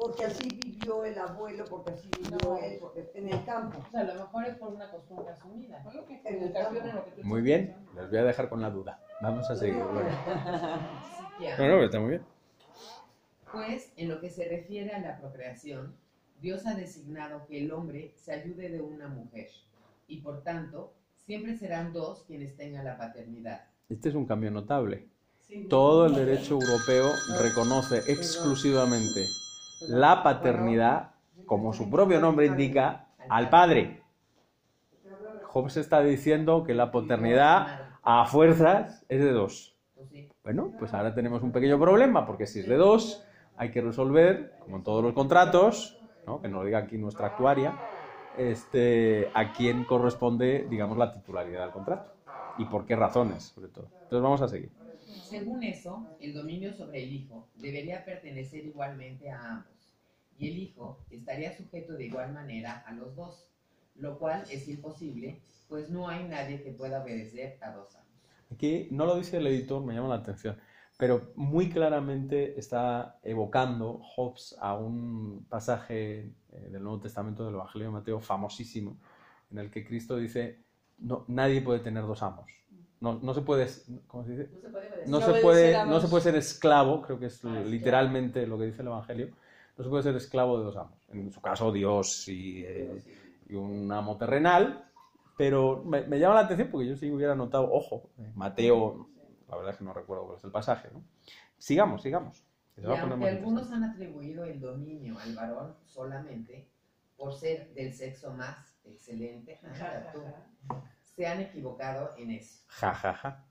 porque así vivió el abuelo, porque así vivió él, porque en el campo. O sea, a lo mejor es por una costumbre asumida. En el campo. Muy bien, les voy a dejar con la duda. Vamos a seguir. Ya. No, está muy bien. Pues, en lo que se refiere a la procreación, Dios ha designado que el hombre se ayude de una mujer, y por tanto, siempre serán dos quienes tengan la paternidad. Este es un cambio notable. Todo el derecho europeo reconoce exclusivamente la paternidad, como su propio nombre indica, al padre. Hobbes está diciendo que la paternidad a fuerzas es de dos. Bueno, pues ahora tenemos un pequeño problema, porque si es de dos, hay que resolver, como en todos los contratos, ¿no? Que nos lo diga aquí nuestra actuaria, a quién corresponde, digamos, la titularidad del contrato y por qué razones, sobre todo. Entonces vamos a seguir. Según eso, el dominio sobre el hijo debería pertenecer igualmente a ambos, y el hijo estaría sujeto de igual manera a los dos, lo cual es imposible, pues no hay nadie que pueda obedecer a dos amos. Aquí no lo dice el editor, me llama la atención, pero muy claramente está evocando Hobbes a un pasaje del Nuevo Testamento del Evangelio de Mateo famosísimo, en el que Cristo dice, no, nadie puede tener dos amos. No se puede, ¿cómo se dice? No se puede ser esclavo, creo que es literalmente lo que dice el Evangelio, no se puede ser esclavo de dos amos. En su caso, Dios y un amo terrenal, pero me llama la atención porque yo sí hubiera notado, ojo, Mateo, la verdad es que no recuerdo cuál es el pasaje, ¿no? Sigamos. Y aunque algunos han atribuido el dominio al varón solamente por ser del sexo más excelente, se han equivocado en eso. Ja.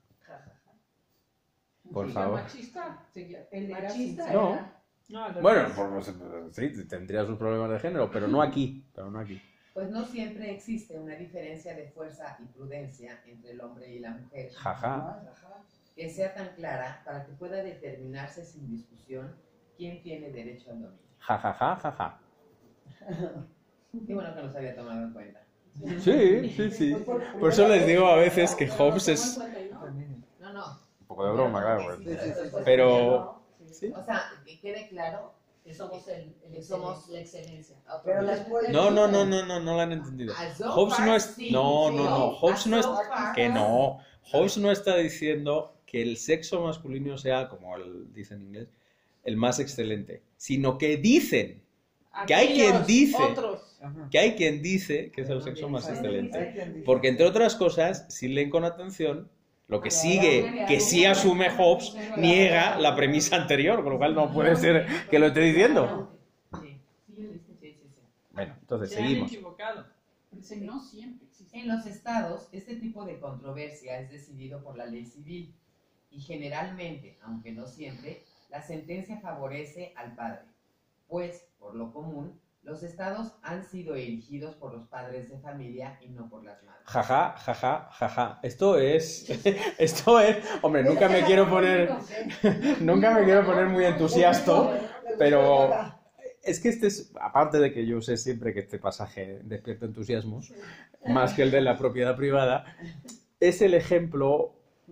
Por ¿Y favor. el machista? El machista No. era... No, Bueno, sí, tendría sus problemas de género, pero no aquí. Pues no siempre existe una diferencia de fuerza y prudencia entre el hombre y la mujer Jaja. que sea tan clara para que pueda determinarse sin discusión quién tiene derecho al dominio. Ja. Qué bueno que nos había tomado en cuenta. Sí. Por eso les digo a veces que Hobbes es No. un poco de broma, claro. Sí, Pero... ¿sí? O sea, que quede claro Que somos somos la excelencia. Pero la escuela... No lo han entendido. Hobbes no es... No. Hobbes no es... Que no. Hobbes no está diciendo que el sexo masculino sea, como él dice en inglés, el más excelente, sino que dicen que hay quien dice que es el sexo más excelente. Porque, entre otras cosas, si leen con atención, lo que sigue, que sí asume Hobbes, niega la premisa anterior, con lo cual no puede ser que lo esté diciendo. Sí. Bueno, entonces Se han seguimos. equivocado. Dice, no siempre existe. En los estados, este tipo de controversia es decidido por la ley civil y generalmente, aunque no siempre, la sentencia favorece al padre, pues, por lo común, los estados han sido erigidos por los padres de familia y no por las madres. Jaja. Esto es, hombre, nunca me quiero poner muy entusiasta, pero es que este es, aparte de que yo sé siempre que este pasaje despierta entusiasmos, más que el de la propiedad privada, es el ejemplo,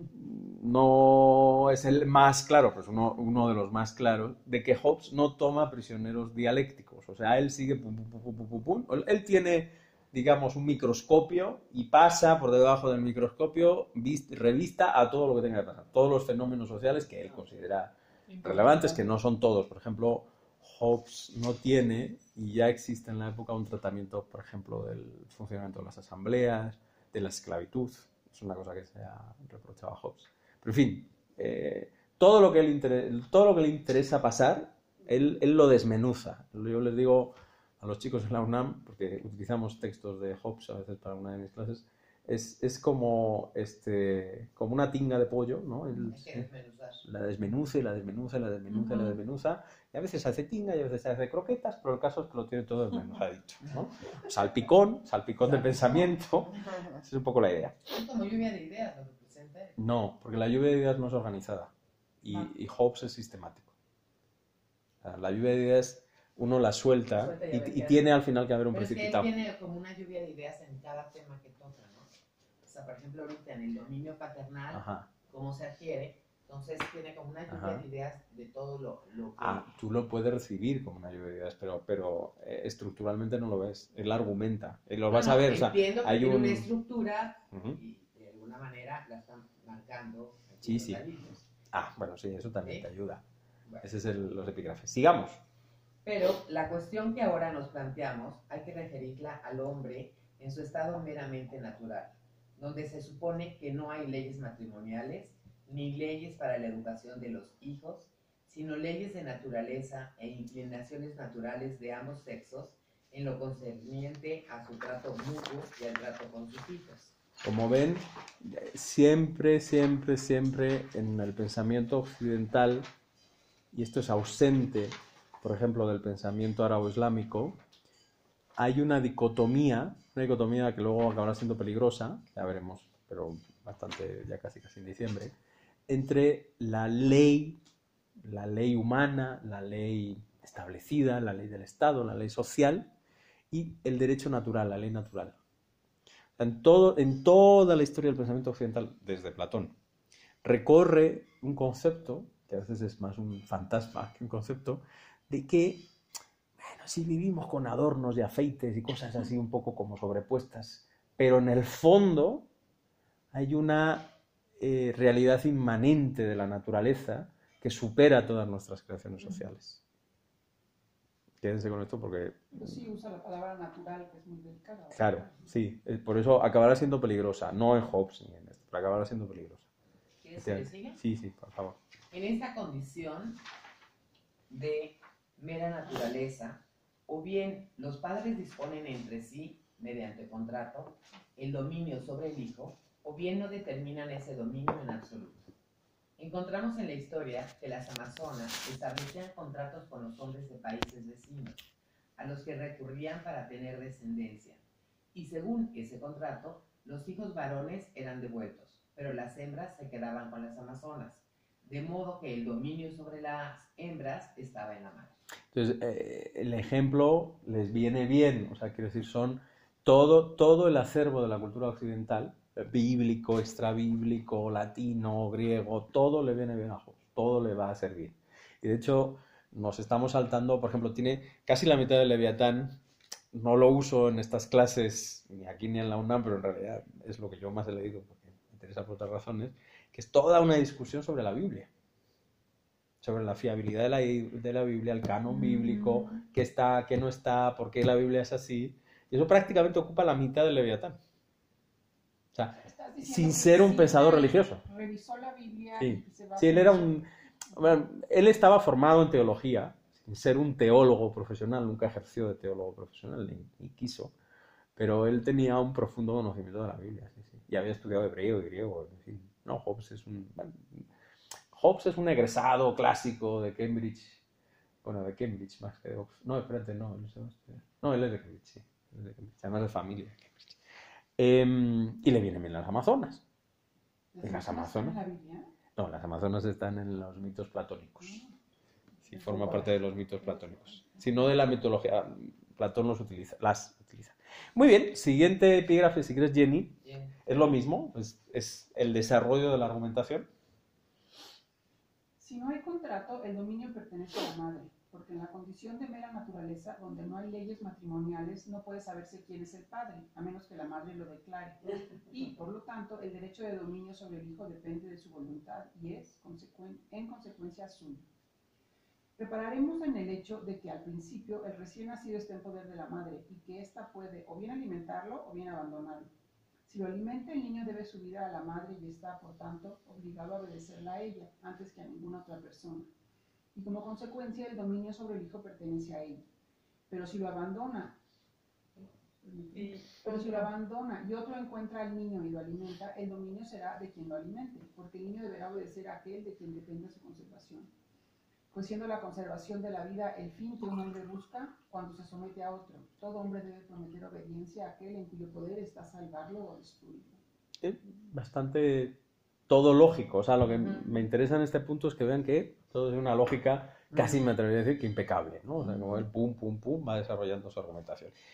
no es el más claro, pues uno de los más claros, de que Hobbes no toma prisioneros dialécticos. O sea, él sigue pum. Él tiene, digamos, un microscopio y pasa por debajo del microscopio, revista a todo lo que tenga que pasar, todos los fenómenos sociales que él considera relevantes, que no son todos. Por ejemplo, Hobbes no tiene, y ya existe en la época, un tratamiento, por ejemplo, del funcionamiento de las asambleas, de la esclavitud. Es una cosa que se ha reprochado a Hobbes. Pero, en fin, todo lo que le interesa pasar, él lo desmenuza. Yo les digo a los chicos en la UNAM, porque utilizamos textos de Hobbes a veces para una de mis clases, es como una tinga de pollo, ¿no? La desmenuza, y a veces se hace tinga y a veces se hace croquetas, pero el caso es que lo tiene todo desmenuzadito, ¿no? Salpicón de pensamiento, esa es un poco la idea. Es como lluvia de ideas, lo representa. No, porque la lluvia de ideas no es organizada y Hobbes es sistemático. O sea, la lluvia de ideas uno la suelta y tiene al final que haber un precipitado. Pero es que él tiene como una lluvia de ideas en cada tema que toca, ¿no? O sea, por ejemplo, ahorita en el dominio paternal, cómo se adquiere, Entonces tiene como una lluvia Ajá. de ideas de todo lo que... Ah, tú lo puedes recibir como una lluvia de ideas, pero estructuralmente no lo ves. Él argumenta. Lo vas a ver. O sea, entiendo que hay tiene una un... estructura Ujú. y de alguna manera la están marcando aquí Sí, los sí. ladillos. Ah, bueno, sí, eso también ¿Sí? te ayuda. Bueno. Ese es los epígrafes. Sigamos. Pero la cuestión que ahora nos planteamos hay que referirla al hombre en su estado meramente natural, donde se supone que no hay leyes matrimoniales ni leyes para la educación de los hijos, sino leyes de naturaleza e inclinaciones naturales de ambos sexos en lo concerniente a su trato mutuo y al trato con sus hijos. Como ven, siempre, siempre, siempre en el pensamiento occidental, y esto es ausente, por ejemplo, del pensamiento árabo-islámico, hay una dicotomía que luego acabará siendo peligrosa, ya veremos, pero bastante, ya casi en diciembre, entre la ley humana, la ley establecida, la ley del Estado, la ley social, y el derecho natural, la ley natural. En toda la historia del pensamiento occidental, desde Platón, recorre un concepto, que a veces es más un fantasma que un concepto, de que, bueno, sí vivimos con adornos y afeites y cosas así un poco como sobrepuestas, pero en el fondo hay una realidad inmanente de la naturaleza que supera todas nuestras creaciones sociales. Quédense con esto porque... Pero sí usa la palabra natural, que es muy delicada. Claro, sí, por eso acabará siendo peligrosa, no en Hobbes ni en esto, pero acabará siendo peligrosa. ¿Quieres que le siga? Sí, sí, por favor. En esta condición de mera naturaleza, o bien los padres disponen entre sí, mediante contrato, el dominio sobre el hijo, o bien no determinan ese dominio en absoluto. Encontramos en la historia que las amazonas establecían contratos con los hombres de países vecinos, a los que recurrían para tener descendencia, y según ese contrato, los hijos varones eran devueltos, pero las hembras se quedaban con las amazonas, de modo que el dominio sobre las hembras estaba en la madre. Entonces, el ejemplo les viene bien, o sea, quiero decir, son todo el acervo de la cultura occidental, bíblico, extrabíblico, latino, griego, todo le viene bien a Hobbes, todo le va a servir. Y de hecho, nos estamos saltando, por ejemplo, tiene casi la mitad del Leviatán, no lo uso en estas clases, ni aquí ni en la UNAM, pero en realidad es lo que yo más he leído, porque me interesa por otras razones, que es toda una discusión sobre la Biblia. Sobre la fiabilidad de la Biblia, el canon bíblico, qué está, qué no está, por qué la Biblia es así. Y eso prácticamente ocupa la mitad del Leviatán. O sea, sin ser un pensador religioso. Revisó la Biblia Sí, y se va sí, él era un... Bueno, él estaba formado en teología, sin ser un teólogo profesional, nunca ejerció de teólogo profesional, ni quiso, pero él tenía un profundo conocimiento de la Biblia, sí, sí. Y había estudiado hebreo y griego, en fin. No, Hobbes es un egresado clásico de Cambridge. Bueno, de Cambridge más que de Oxford. No, espérate, no. No, él es de Cambridge, sí. Él es de Cambridge, además de familia de Cambridge. Y le vienen bien las Amazonas. ¿Las Amazonas? ¿En la Biblia? No, las Amazonas están en los mitos platónicos. Sí, forma parte de los mitos platónicos. Si no de la mitología, Platón las utiliza. Muy bien, siguiente epígrafe, si quieres, Jenny. Bien. Es lo mismo, es el desarrollo de la argumentación. Si no hay contrato, el dominio pertenece a la madre, porque en la condición de mera naturaleza, donde no hay leyes matrimoniales, no puede saberse quién es el padre, a menos que la madre lo declare. Y, por lo tanto, el derecho de dominio sobre el hijo depende de su voluntad y es, en consecuencia, suyo. Repararemos en el hecho de que al principio el recién nacido está en poder de la madre y que ésta puede o bien alimentarlo o bien abandonarlo. Si lo alimenta, el niño debe su vida a la madre y está, por tanto, obligado a obedecerla a ella antes que a ninguna otra persona. Y como consecuencia, el dominio sobre el hijo pertenece a ella. Pero si lo abandona, y otro encuentra al niño y lo alimenta, el dominio será de quien lo alimente, porque el niño deberá obedecer a aquel de quien depende su conservación. Pues siendo la conservación de la vida el fin que un hombre busca cuando se somete a otro, todo hombre debe prometer obediencia a aquel en cuyo poder está salvarlo o destruirlo. Bastante todo lógico. O sea, lo que me interesa en este punto es que vean que todo es una lógica, casi me atrevería a decir que impecable, ¿no? O sea, como el pum, pum, pum, va desarrollando su argumentación.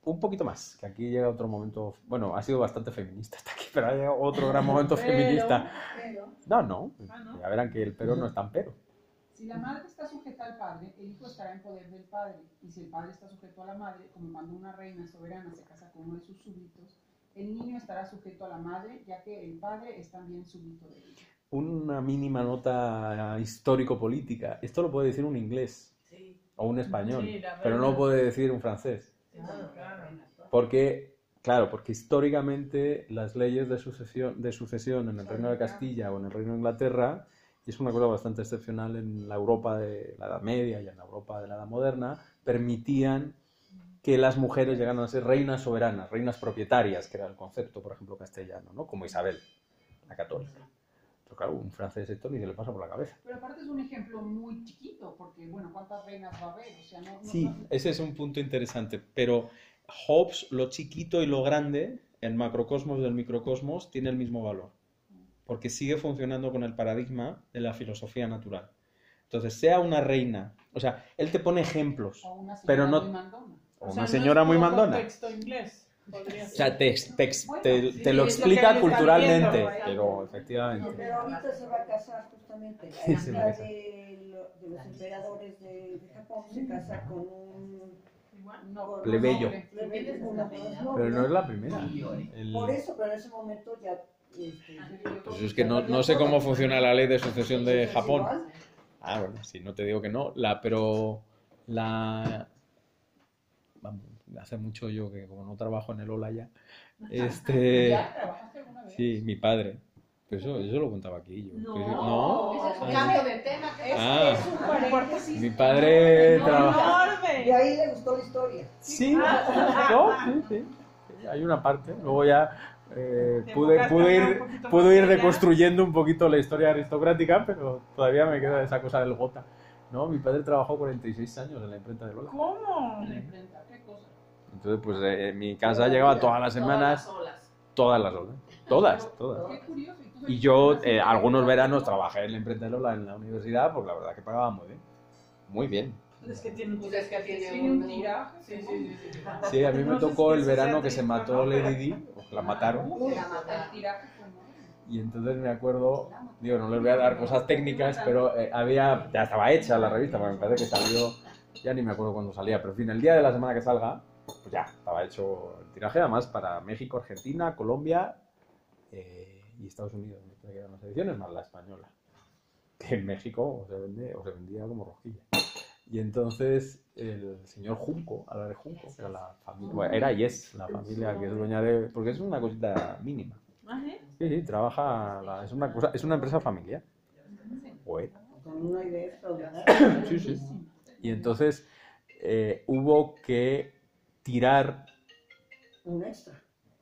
un poquito más, que aquí llega otro momento, bueno, ha sido bastante feminista hasta aquí, pero ha llegado otro gran momento feminista. No, ya verán que el pero no es tan pero. Si la madre está sujeta al padre, el hijo estará en poder del padre. Y si el padre está sujeto a la madre, como cuando una reina soberana se casa con uno de sus súbditos, el niño estará sujeto a la madre, ya que el padre es también súbdito de ella. Una mínima nota histórico-política. Esto lo puede decir un inglés o un español, pero no lo puede decir un francés. Porque históricamente las leyes de sucesión en el Reino de Castilla o en el Reino de Inglaterra, y es una cosa bastante excepcional en la Europa de la Edad Media y en la Europa de la Edad Moderna, permitían que las mujeres llegaran a ser reinas soberanas, reinas propietarias, que era el concepto, por ejemplo, castellano, ¿no? Como Isabel, la católica. Pero claro, un francés esto ni se le pasa por la cabeza. Pero aparte es un ejemplo muy chiquito, porque, bueno, ¿cuántas reinas va a haber? O sea, Sí, ese es un punto interesante, pero Hobbes, lo chiquito y lo grande, el macrocosmos del microcosmos, tiene el mismo valor, porque sigue funcionando con el paradigma de la filosofía natural. Entonces, sea una reina, o sea, él te pone ejemplos, o una pero no... muy mandona. O una señora muy mandona. Texto inglés. O sea, te lo explica culturalmente, pero efectivamente. Pero ahorita se va a casar justamente. Sí, se va a casar. De los emperadores de Japón se casa con un Plebeyo. plebeyo. Pero no es la primera. Por eso, pero en ese momento ya... Pues es que no sé cómo funciona la ley de sucesión de Japón. Ah, bueno, sí, no te digo que no. Hace mucho yo que como no trabajo en el Ola ya, ¿Ya trabajaste alguna vez? sí, mi padre. Pero eso lo contaba aquí yo. No. Ese es un cambio de tema. Es un paréntesis. Mi padre trabaja. Y ahí le gustó la historia. Sí, sí. Hay una parte. Luego ya pude ir deconstruyendo un poquito la historia aristocrática, pero todavía me queda esa cosa del gota. No, mi padre trabajó 46 años en la imprenta de Lola. ¿Cómo? ¿La imprenta? ¿Qué cosa? Entonces, pues en mi casa llegaba todas las semanas. Todas las olas. Todas. Qué curioso. Y yo algunos veranos trabajé en la imprenta de Lola en la universidad, porque la verdad que pagaba muy bien. Muy bien. Es que tiene Tiene un tiraje. Sí. Sí, a mí me No sé tocó si el eso verano sea que se triste, mató ¿no? Lady Di, o que la mataron. El tiraje fue enorme. Y entonces me acuerdo, digo, no les voy a dar cosas técnicas, pero ya estaba hecha la revista, porque me parece que salió, ya ni me acuerdo cuándo salía, pero en fin, el día de la semana que salga, pues ya, estaba hecho el tiraje, además para México, Argentina, Colombia y Estados Unidos, me parece que eran las ediciones, más la española, que en México se vendía como rosquilla. Y entonces el señor Junco, Álvarez de Junco, que era la familia, bueno, era y es la familia que es dueña de, porque es una cosita mínima. Sí, trabaja, es una empresa familiar. Bueno. Con una idea extraordinaria. Sí. Y entonces hubo que tirar... Un extra.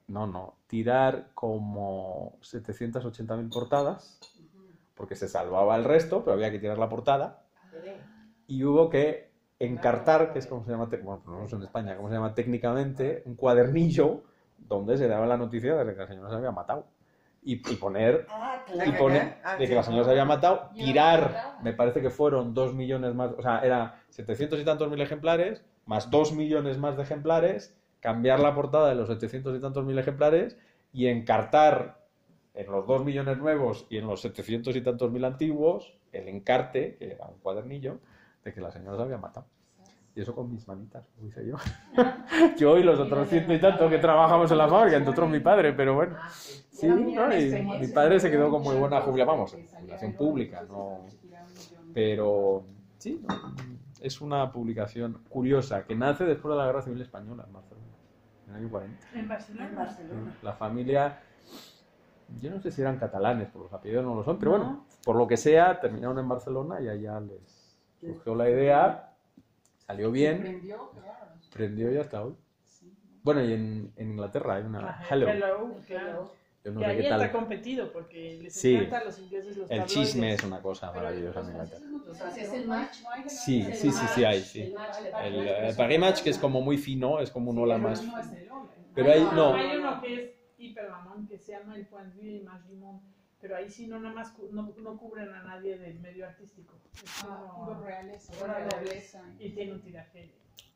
Tirar como 780.000 portadas, porque se salvaba el resto, pero había que tirar la portada. Y hubo que encartar, que es como se llama, bueno, no sé en España, cómo se llama técnicamente, un cuadernillo donde se daba la noticia de que la señora se había matado. Y poner de que la señora se había matado, tirar, me parece que fueron 2 millones más, o sea, era 700 y tantos mil ejemplares, más 2 millones más de ejemplares, cambiar la portada de los 700 y tantos mil ejemplares y encartar en los 2 millones nuevos y en los 700 y tantos mil antiguos, el encarte, que era un cuadernillo, de que la señora se había matado. Y eso con mis manitas, lo hice yo. Yo y los otros 100 y tantos que trabajamos en la fábrica, entre otros mi padre, pero bueno. Sí, ¿no? Y mi padre se quedó con muy buena jubilación pública, ¿no? Pero sí, es una publicación curiosa que nace después de la Guerra Civil Española en Barcelona, en el año 40. En Barcelona. La familia, yo no sé si eran catalanes, por los apellidos no lo son, pero bueno, por lo que sea, terminaron en Barcelona y allá les surgió la idea. Salió bien, prendió y hasta hoy. Bueno, y en Inglaterra hay una Hello. Claro. Yo no Que sé ahí qué tal. está competido porque les Sí. encanta a los ingleses los El tabloides. chisme es una cosa maravillosa en Inglaterra. ¿Es el match? Sí, hay, sí. El Paris Match, que es como muy fino, es como un hola más. Pero ahí no. Hay uno que es hipermamón que se llama El Point de Vue Image du Monde, pero ahí sí no nada más no cubren a nadie del medio artístico. Es como Puro realeza, pura realeza. y tiene un tiraje.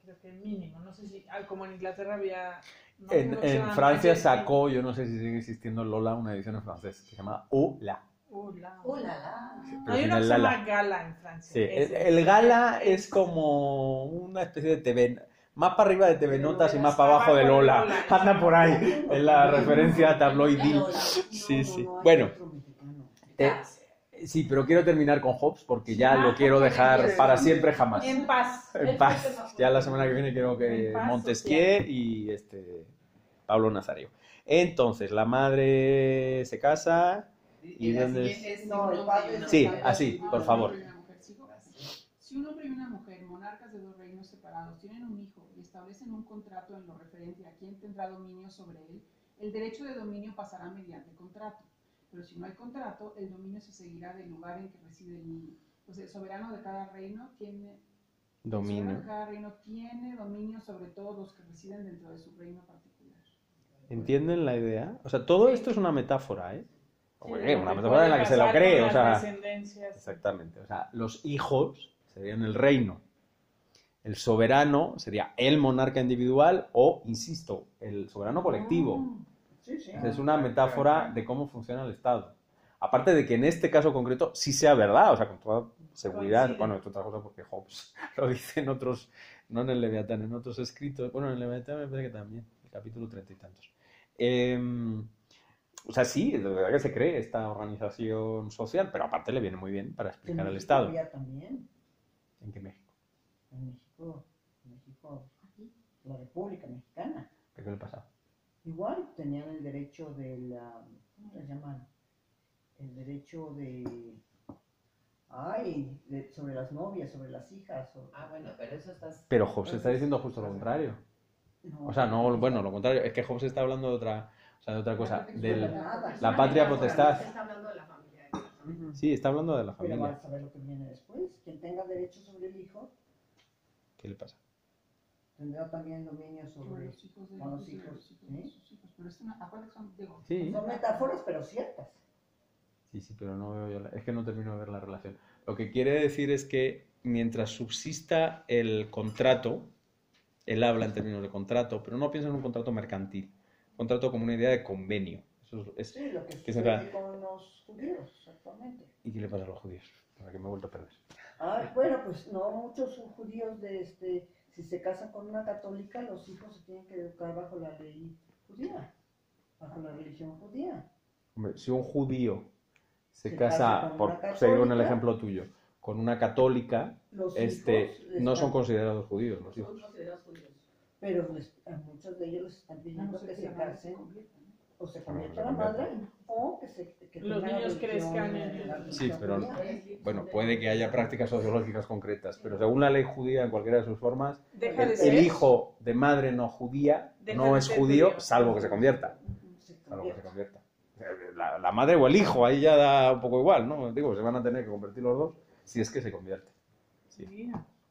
creo que mínimo. No sé si, como en Inglaterra había... no En, creo que se en llama Francia Majesty. sacó, yo no sé si sigue existiendo Lola, una edición en francés que se llama Ola. Hola. ¡Hola! Pero Hay sin uno que el se Lala. llama Gala en Francia. Sí, Ese. el Gala es como una especie de TV, más para arriba de TV Notas y más para abajo de Lola. Anda por ahí, en la referencia tabloidil. Lola. Sí, sí. No hay Bueno, otro mexicano. sí, pero quiero terminar con Hobbes porque ya lo quiero dejar para siempre jamás. En paz. En paz. Ya la semana que viene quiero que En paz Montesquieu y Pablo Nazario. Entonces, la madre se casa. Y la dónde siguiente es No, un el hombre padre y una Sí, mujer. así, por favor. ¿Sigo? Si un hombre y una mujer, monarcas de dos reinos separados, tienen un hijo y establecen un contrato en lo referente a quién tendrá dominio sobre él, el derecho de dominio pasará mediante contrato. Pero si no hay contrato, el dominio se seguirá del lugar en que reside el niño. Pues el soberano de cada reino tiene... El soberano Dominio. de cada reino tiene dominio sobre todos los que residen dentro de su reino particular. ¿Entienden la idea? O sea, todo esto es una metáfora, ¿eh? Sí, Oye, lo una que metáfora en la que se lo puede cree, o pasar con las sea... descendencias. Exactamente, o sea, los hijos serían el reino. El soberano sería el monarca individual o, insisto, el soberano colectivo. Sí, sí. Es una metáfora de cómo funciona el Estado. Aparte de que en este caso concreto sí sea verdad, o sea, con toda seguridad, Coincide. bueno, es otra cosa porque Hobbes lo dice en otros, no en el Leviatán, en otros escritos, bueno, en el Leviatán me parece que también, el capítulo 30 y tantos. O sea, sí, de verdad que se cree esta organización social, pero aparte le viene muy bien para En explicar al México Estado. había también. ¿En qué México? En México, aquí, la República Mexicana. ¿Qué le pasa? Igual tenían el derecho de la, ¿cómo le llaman? El derecho de, sobre las novias, sobre las hijas. Ah, bueno, pero eso estás... Pero Hobbes está diciendo justo lo contrario. No, O sea, no, bueno, lo contrario, es que Hobbes está hablando de otra, o sea, de otra cosa, Nada. la patria potestad. Está hablando de la familia. Ujú. Sí, está hablando de la Pero familia. vas a ver lo que viene después. Quien tenga derecho sobre el hijo, ¿Qué le pasa? tendrá también dominio sobre... los hijos de con los ellos y de hijos, los hijos ¿sí? de sus hijos. Pero es una, acuérdate que son, digo, Sí. Son metáforas, pero ciertas. Sí, pero no veo yo es que no termino de ver la relación. Lo que quiere decir es que mientras subsista el contrato, él habla en términos de contrato, pero no piensa en un contrato mercantil, contrato como una idea de convenio. Eso es, Sí, lo que que se sucede con los judíos actualmente. ¿Y qué le pasa a los judíos? Para que me he vuelto a perder. Bueno, pues no, muchos judíos si se casan con una católica, los hijos se tienen que educar bajo la ley judía, bajo la religión judía. Hombre, si un judío se Se casa, casa con por una seguir con el católica, ejemplo tuyo, con una católica, Los no hijos son considerados judíos los Son hijos. considerados judíos. pero a muchos de ellos les están pidiendo que se casen o se convierta la madre o que Los tengan la niños religión, crezcan en- la Sí, religión pero judía. bueno, puede que haya prácticas sociológicas concretas, pero según la ley judía, en cualquiera de sus formas, Deja de el ser. hijo de madre no judía Deja no de es ser judío, judío. salvo que se convierta. Se Salvo que se convierte. convierta. O sea, la madre o el hijo, ahí ya da un poco igual, ¿no? Digo, se van a tener que convertir los dos si es que se convierte. Sí.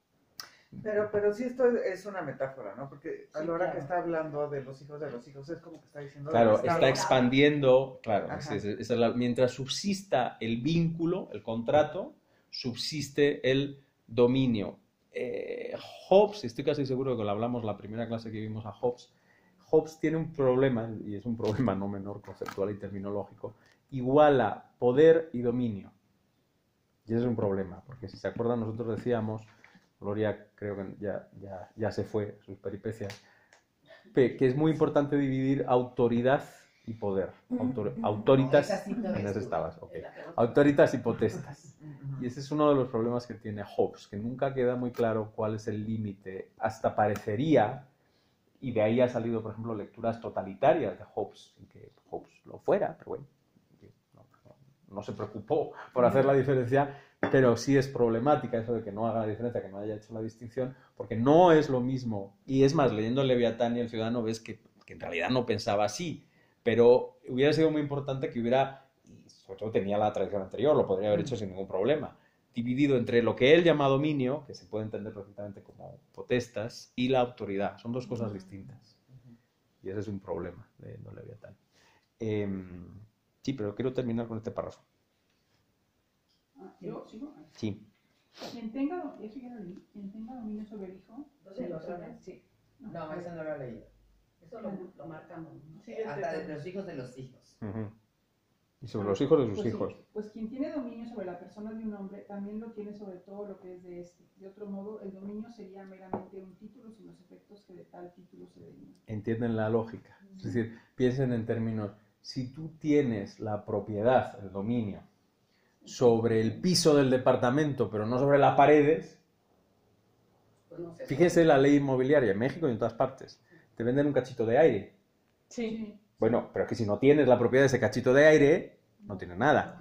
Pero sí esto es una metáfora, ¿no? Porque a Sí, la hora que claro. está hablando de los hijos, es como que está diciendo... Claro, del está Estado. expandiendo, claro, Ajá. mientras subsista el vínculo, el contrato, subsiste el dominio. Hobbes, estoy casi seguro de que lo hablamos la primera clase que vimos a Hobbes, Hobbes tiene un problema, y es un problema no menor conceptual y terminológico, iguala poder y dominio. Y ese es un problema, porque si se acuerdan nosotros decíamos, Gloria creo que ya se fue, sus peripecias, que es muy importante dividir autoridad y poder. Autoritas, Esa sí te en ves ese tú. estabas, ok. Es la peor. Autoritas y potestas. Ujú. Y ese es uno de los problemas que tiene Hobbes, que nunca queda muy claro cuál es el límite. Hasta parecería, y de ahí ha salido, por ejemplo, lecturas totalitarias de Hobbes, sin que Hobbes lo fuera, pero bueno, no se preocupó por hacer la diferencia, pero sí es problemática eso de que no haga la diferencia, que no haya hecho la distinción, porque no es lo mismo. Y es más, leyendo el Leviatán y el Ciudadano ves que en realidad no pensaba así, pero hubiera sido muy importante que hubiera, y sobre todo tenía la tradición anterior, lo podría haber hecho sin ningún problema, dividido entre lo que él llama dominio, que se puede entender perfectamente como potestas, y la autoridad. Son dos cosas distintas. Y ese es un problema de Leviatán. Sí, pero quiero terminar con este párrafo. ¿Yo sigo? Sí. Quien tenga, eso ya lo leí, quien tenga dominio sobre el hijo, Entonces, lo saben. No, eso no lo he leído. Eso lo marcamos, ¿no? Siguiente Hasta de tema. los hijos de los hijos. Ujú. Y sobre los hijos de sus Pues sí, hijos. pues quien tiene dominio sobre la persona de un hombre también lo tiene sobre todo lo que es de este. De otro modo, el dominio sería meramente un título sin los efectos que de tal título se derivan. Entienden la lógica. Es decir, piensen en términos, si tú tienes la propiedad, el dominio, sobre el piso del departamento, pero no sobre las paredes, Pues no sé. fíjense la ley inmobiliaria en México y en todas partes. Te venden un cachito de aire. Sí. Bueno, pero es que si no tienes la propiedad de ese cachito de aire, no tienes nada.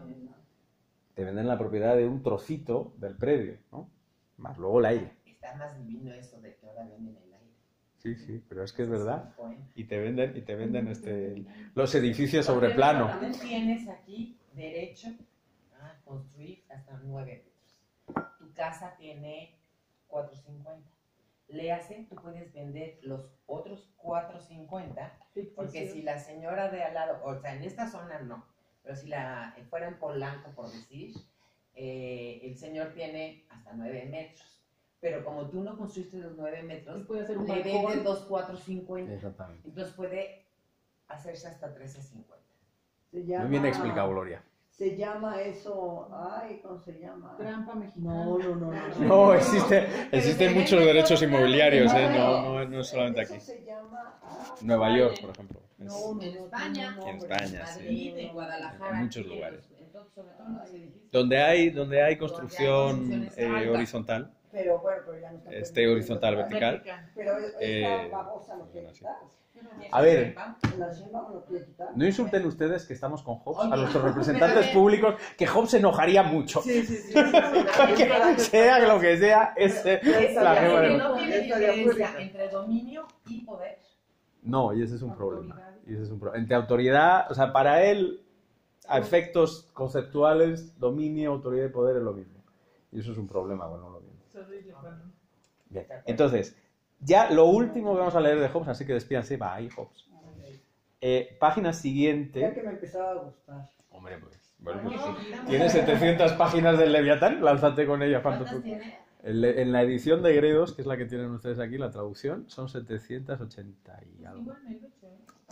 Te venden la propiedad de un trocito del predio, ¿no? Más luego el aire. Está más divino eso de que ahora venden el aire. Sí, sí, pero es que es verdad. un poema. Y te venden los edificios sobre plano. Tú tienes aquí derecho a construir hasta 9 metros. Tu casa tiene 450. Léase, tú puedes vender los otros 450, porque si la señora de al lado, o sea, en esta zona no, pero si fuera en Polanco, por decir, el señor tiene hasta 9 metros. Pero como tú no construiste los 9 metros, Él puede hacer un le balcón. vendes los 450. Exactamente. Entonces puede hacerse hasta 1350. Se llama, Muy bien explicado, Gloria. Se llama eso, ay, ¿cómo se llama? Trampa mexicana. No. No, existen muchos derechos inmobiliarios, ¿eh? No es solamente aquí. Eso se llama, Nueva York, por ejemplo. No, En España, En España, sí. Madrid, en Guadalajara, En muchos aquí, lugares. sobre todo en los edificios. Donde hay construcción construcciones altas. horizontal, pero bueno, pero ya no está horizontal, vertical. Pero Eh, esta babosa lo quiere bueno, sí. quitar. A ver, La Sheinbaum lo quiere quitar. no insulten ustedes que estamos con Hobbes, a Oye, nuestros representantes pero- públicos, que Hobbes se enojaría mucho. Sí. Que sea lo que sea, es la gema de no Hobbes. tiene Estaría muy diferencia rico. entre dominio y poder. No, y ese es un problema. Autoridad. Y ese es un problema. Entre autoridad, o sea, para él, a efectos conceptuales, dominio, autoridad y poder es lo mismo. Y eso es un problema, bueno, lo mismo. Es horrible cuando- Bien. Entonces, ya lo último que vamos a leer de Hobbes, así que despídanse, va ahí Hobbes. Página Ya siguiente. que me empezaba a gustar. Hombre, pues, bueno, pues, No, ¿tienes 700 páginas del Leviatán? Lánzate con ellas cuando ¿Cuántas tú... tiene? En la edición de Gredos, que es la que tienen ustedes aquí, la traducción, son 780 y algo. Igual me lo he hecho,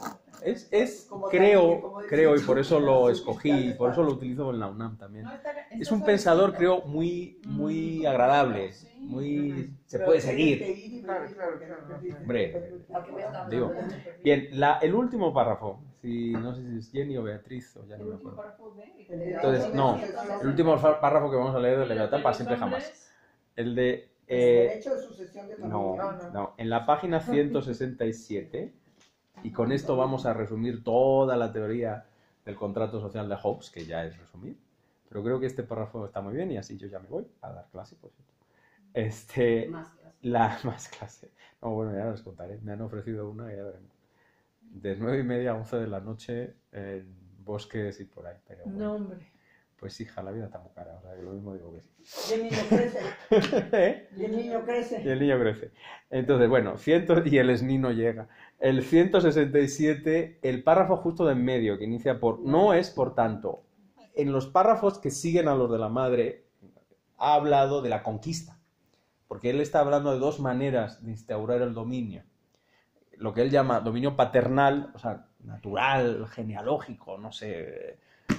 Como Creo, y por eso lo decir, escogí, y por eso lo utilizo en la UNAM también. No, está Es un pensador, creo, muy agradable, muy... se puede seguir. Claro. Hombre, digo. Bien, el último párrafo, no sé si es Jenny o Beatriz, o ya no El me último acuerdo. párrafo de... Entonces, no, el último párrafo que vamos a leer del Leviatán para siempre jamás. El de... derecho de sucesión de No, familia. no, en la página 167, y con esto vamos a resumir toda la teoría del contrato social de Hobbes, que ya es resumir, pero creo que este párrafo está muy bien y así yo ya me voy a dar clase, por cierto. Más clase. No, bueno, ya les contaré, me han ofrecido una y ya veremos. De 9:30 a 11 de la noche en bosques y por ahí, pero bueno, No, hombre. pues hija, la vida está muy cara, o sea que lo mismo digo que sí. Y el niño crece. ¿Eh? Y el niño crece. Y el niño crece. Entonces, bueno, y el esnino llega. El 167, el párrafo justo de en medio, que inicia por no es por tanto. En los párrafos que siguen a los de la madre, ha hablado de la conquista. Porque él está hablando de dos maneras de instaurar el dominio. Lo que él llama dominio paternal, o sea, natural, genealógico, no sé.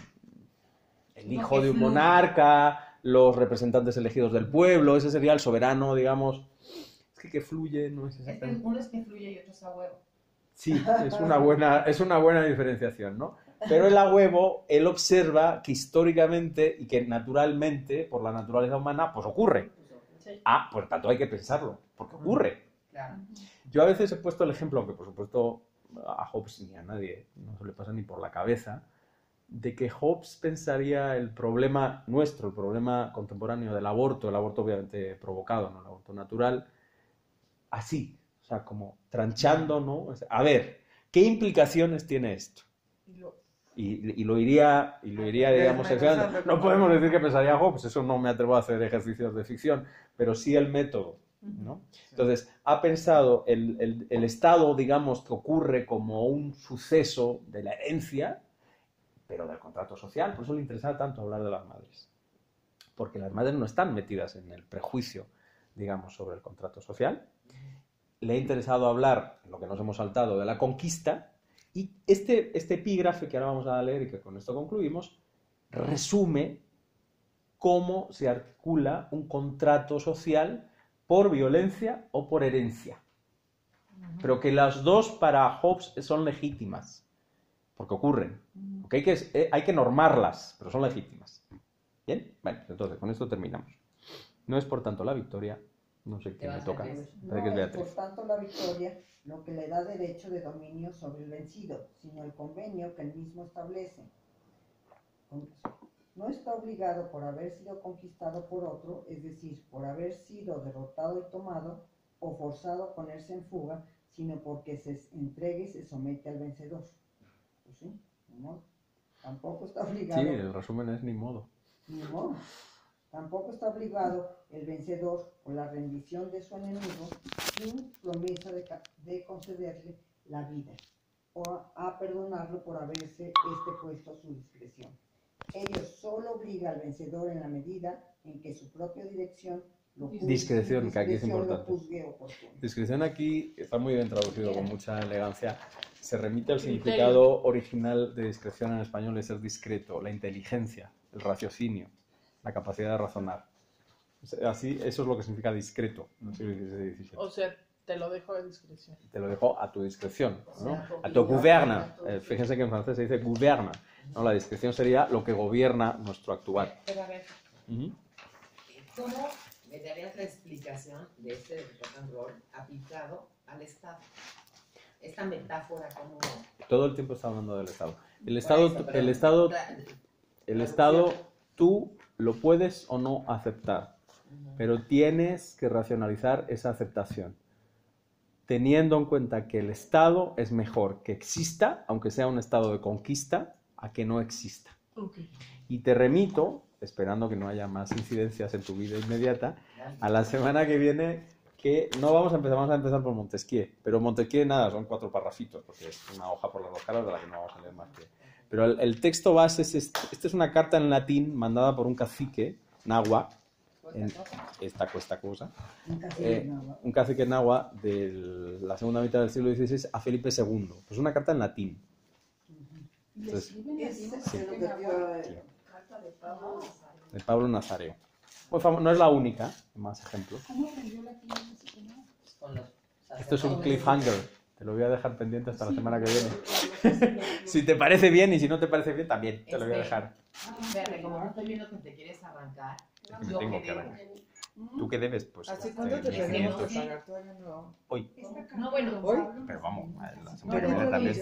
El No, hijo que de un fluya. monarca, los representantes elegidos del pueblo, ese sería el soberano, digamos. Es que fluye, no es exactamente. Uno es que fluye y otro es a huevo. Sí, es una buena diferenciación, ¿no? Pero el a huevo, él observa que históricamente y que naturalmente, por la naturaleza humana, pues ocurre. Sí. Por tanto hay que pensarlo, porque ocurre. Claro. Yo a veces he puesto el ejemplo, aunque por supuesto a Hobbes ni a nadie no se le pasa ni por la cabeza, de que Hobbes pensaría el problema nuestro, el problema contemporáneo del aborto, el aborto obviamente provocado, no el aborto natural, así, o sea, como tranchando, ¿no? A ver, ¿qué implicaciones tiene esto? Y lo iría, digamos, no podemos decir que pensaría Hobbes, eso no me atrevo a hacer ejercicios de ficción, pero sí el método, ¿no? Entonces, ha pensado el estado, digamos, que ocurre como un suceso de la herencia, pero del contrato social. Por eso le interesa tanto hablar de las madres. Porque las madres no están metidas en el prejuicio, digamos, sobre el contrato social. le ha interesado hablar, lo que nos hemos saltado, de la conquista, y este epígrafe que ahora vamos a leer y que con esto concluimos, resume cómo se articula un contrato social por violencia o por herencia. Pero que las dos para Hobbes son legítimas, porque ocurren. Porque hay que normarlas, pero son legítimas. ¿Bien? Bueno, entonces con esto terminamos. No es por tanto la victoria, no sé quién me toca. Beatriz. Parece No que es es Beatriz. por tanto la victoria lo que le da derecho de dominio sobre el vencido, sino el convenio que él mismo establece. No está obligado por haber sido conquistado por otro, es decir, por haber sido derrotado y tomado, o forzado a ponerse en fuga, sino porque se entregue y se somete al vencedor. Pues sí, ni modo. Tampoco está obligado. Sí, el resumen es ni modo. Ni modo. Tampoco está obligado el vencedor por la rendición de su enemigo sin promesa de concederle la vida o a perdonarlo por haberse puesto a su discreción. Ello solo obliga al vencedor en la medida en que su propia dirección lo juzgue, Discreción, que aquí es discreción lo importante. juzgue oportuno. Discreción aquí está muy bien traducido con mucha elegancia. Se remite al significado original de discreción en español, es ser discreto, la inteligencia, el raciocinio, la capacidad de razonar. Así, eso es lo que significa discreto en el siglo XVI y XVII. O sea, te lo dejo a discreción. Te lo dejo a tu discreción, ¿no? O sea, A tu gouverne. Fíjense que en francés se dice gouverne, ¿no? La discreción sería lo que gobierna nuestro actuar. Pero a ver, Ujú. ¿cómo me darías la explicación de este rock and roll aplicado al Estado? Esta metáfora, ¿cómo? Todo el tiempo está hablando del Estado. El Por Estado, eso, pero- el Estado, Tra- el Estado, tú lo puedes o no aceptar, pero tienes que racionalizar esa aceptación, teniendo en cuenta que el Estado es mejor que exista, aunque sea un estado de conquista, a que no exista. Ok. Y te remito, esperando que no haya más incidencias en tu vida inmediata, a la semana que viene, que no vamos a empezar por Montesquieu, pero Montesquieu nada, son 4 parrafitos, porque es una hoja por las 2 caras de la que no vamos a leer más que... Pero el texto base es este. Esta es una carta en latín mandada por un cacique náhuatl, esta cosa, un cacique náhuatl de la segunda mitad del siglo XVI a Felipe II. Pues una carta en latín. Y le Entonces, escriben Es así, lo no sé que qué te náhuatl. iba a- Carta de Pablo. De Pablo Nazareo. Pues no es la única, hay más ejemplos. ¿Cómo aprendió latín ese señor? Con los Esto es un sacerdotes. cliffhanger. Te lo voy a dejar pendiente hasta la Sí, semana que pero viene. los sacerdotes- Si te parece bien y si no te parece bien, también te lo voy a dejar. Espérate, como no estoy viendo que te quieres arrancar, Es que me yo tengo que que debo. arrancar. ¿Tú qué debes? Pues ¿Hace cuánto te tenemos tenemos que 500. pagar? Todavía no. hoy. No, bueno, ¿Hoy? Pero vamos, la semana Pero que viene no también. dice-